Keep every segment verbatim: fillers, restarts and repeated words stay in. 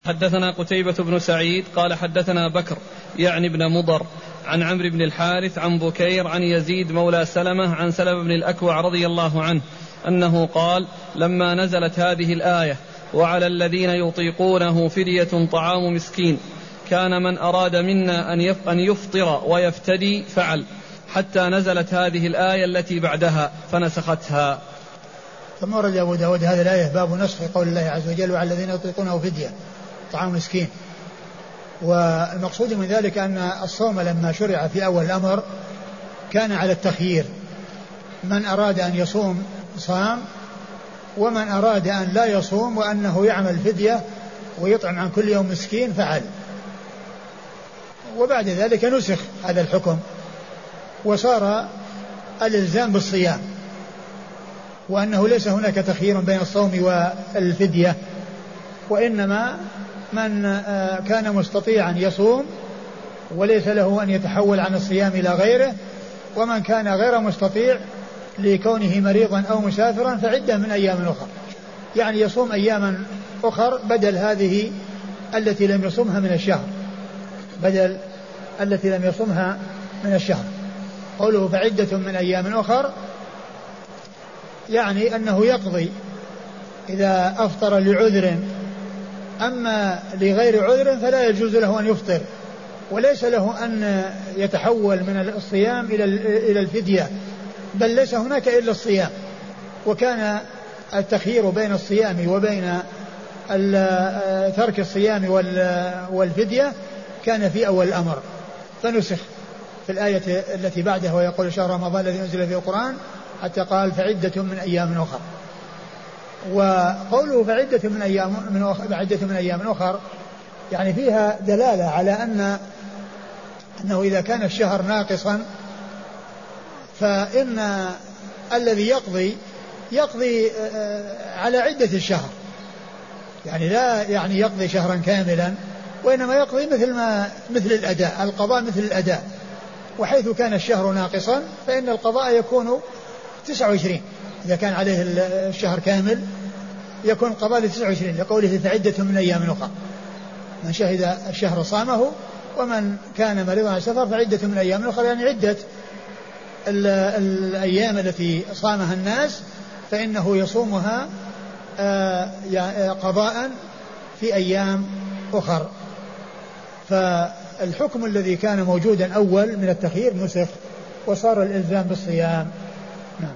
حدثنا قتيبة بن سعيد قال حدثنا بكر يعني ابن مضر عن عمرو بن الحارث عن بكير عن يزيد مولى سلمة عن سلمة بن الأكوع رضي الله عنه أنه قال لما نزلت هذه الآية وعلى الذين يطيقونه فدية طعام مسكين كان من أراد منا أن يفطر ويفتدي فعل حتى نزلت هذه الآية التي بعدها فنسختها. ثم ورد أبو داود هذه الآية باب نسخ قول الله عز وجل وعلى الذين يطيقونه فدية طعام مسكين. والمقصود من ذلك أن الصوم لما شرع في أول الأمر كان على التخيير، من أراد أن يصوم صام ومن أراد أن لا يصوم وأنه يعمل فدية ويطعم عن كل يوم مسكين فعل. وبعد ذلك نسخ هذا الحكم وصار الإلزام بالصيام، وأنه ليس هناك تخيير بين الصوم والفدية، وإنما من كان مستطيعا يصوم وليس له أن يتحول عن الصيام إلى غيره، ومن كان غير مستطيع لكونه مريضا أو مسافرا فعدة من أيام أخرى، يعني يصوم أياما أخر بدل هذه التي لم يصومها من الشهر، بدل التي لم يصومها من الشهر. قوله فعدة من أيام أخر يعني أنه يقضي إذا أفطر لعذر، أما لغير عذر فلا يجوز له أن يفطر، وليس له أن يتحول من الصيام إلى الفدية، بل ليس هناك إلا الصيام. وكان التخيير بين الصيام وبين ترك الصيام والفدية كان في أول الأمر، فنسخ في الآية التي بعدها ويقول شهر رمضان الذي أنزل فيه القرآن حتى قال فعدة من أيام أخر. وقوله فعدة من أيام من أخر فعدة من أيام أخر يعني فيها دلالة على أن أنه إذا كان الشهر ناقصا فإن الذي يقضي يقضي على عدة الشهر، يعني لا يعني يقضي شهرا كاملا، وإنما يقضي مثل ما مثل الأداء، القضاء مثل الأداء. وحيث كان الشهر ناقصا فإن القضاء يكون تسعة وعشرين، إذا كان عليه الشهر كامل يكون القضاء تسعة وعشرين، لقوله فعدة من أيام أخرى، من شهد الشهر صامه ومن كان مريضا على سفر فعدة من أيام أخرى، يعني عدة الأيام التي صامها الناس فإنه يصومها قضاء في أيام أخر. فالحكم الذي كان موجودا أول من التخيير نسخ وصار الإلزام بالصيام. نعم.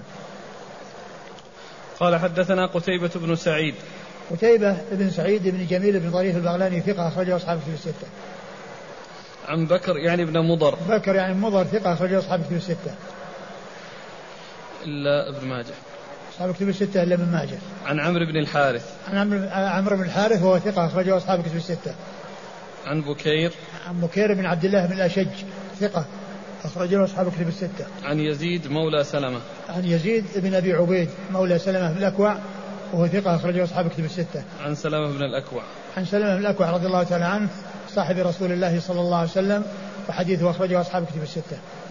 قال حدثنا قتيبة بن سعيد. قتيبة بن سعيد بن جميل بن طريف البغلاني ثقة أخرجه أصحاب الكتب الستة. عن بكر يعني ابن مضر. بكر يعني مضر ثقة أخرجه أصحاب الكتب الستة إلا ابن ماجه. أصحاب الكتب الستة إلا ابن ماجه. عن عمرو بن الحارث. عن عمرو عمرو بن الحارث وهو ثقة أخرجه أصحاب الكتب الستة. عن بكير. عن بكير بن عبد الله بن الأشج ثقة أخرجه أصحاب الكتب الستة. عن يزيد مولى سلمة. عن يزيد بن أبي عبيد مولى سلمة بن الأكوع وهو ثقة أخرجه أصحاب الكتب الستة. عن سلمة بن الأكوع. عن سلمة بن الأكوع رضي الله تعالى عنه صاحب رسول الله صلى الله عليه وسلم، وحديثه أخرجه أصحاب الكتب الستة.